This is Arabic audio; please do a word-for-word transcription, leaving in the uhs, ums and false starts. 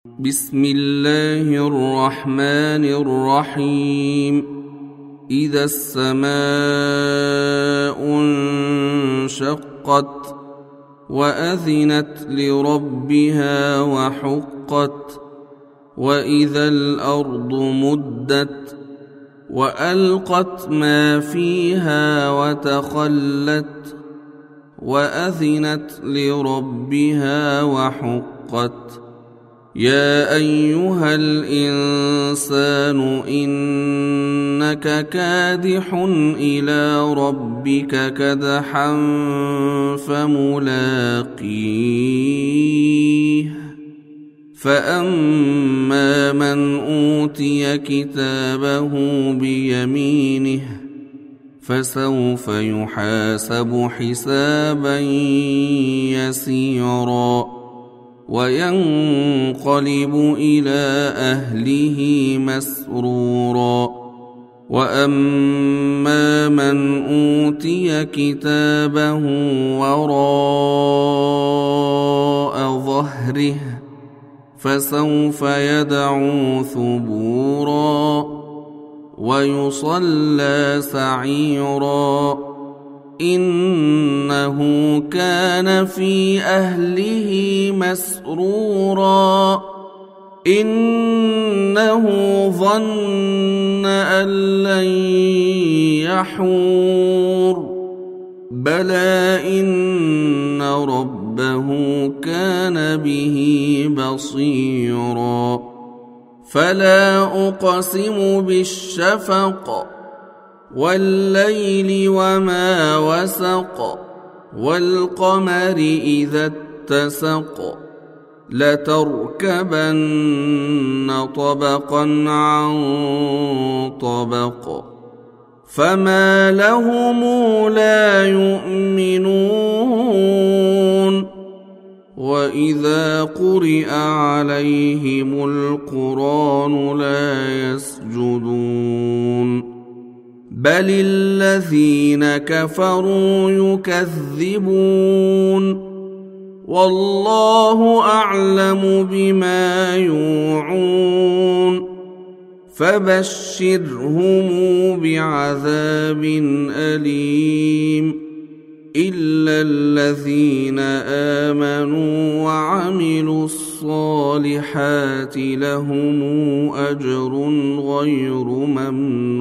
بسم الله الرحمن الرحيم. إذا السماء انشقت وأذنت لربها وحقت وإذا الأرض مدت وألقت ما فيها وتخلت وأذنت لربها وحقت. يا أيها الإنسان إنك كادح إلى ربك كدحا فملاقيه. فأما من أوتي كتابه بيمينه فسوف يحاسب حسابا يسيرا وينقلب إلى أهله مسرورا. وأما من أوتي كتابه وراء ظهره فسوف يدعو ثبورا ويصلى سعيرا. إنه كان في أهله مسرورا. إنه ظن أن لن يحور. بلى إن ربه كان به بصيرا. فلا أقسم بالشفق والليل وما وسق والقمر إذا اتسق لتركبن طبقا عن طبق فما لهم لا يؤمنون. وإذا قرئ عليهم القرآن لا يسجدون بل الذين كفروا يكذبون. والله أعلم بما يوعون فبشرهم بعذاب أليم إلا الذين آمنوا وعملوا الصالحات لهم أجر غير ممنون.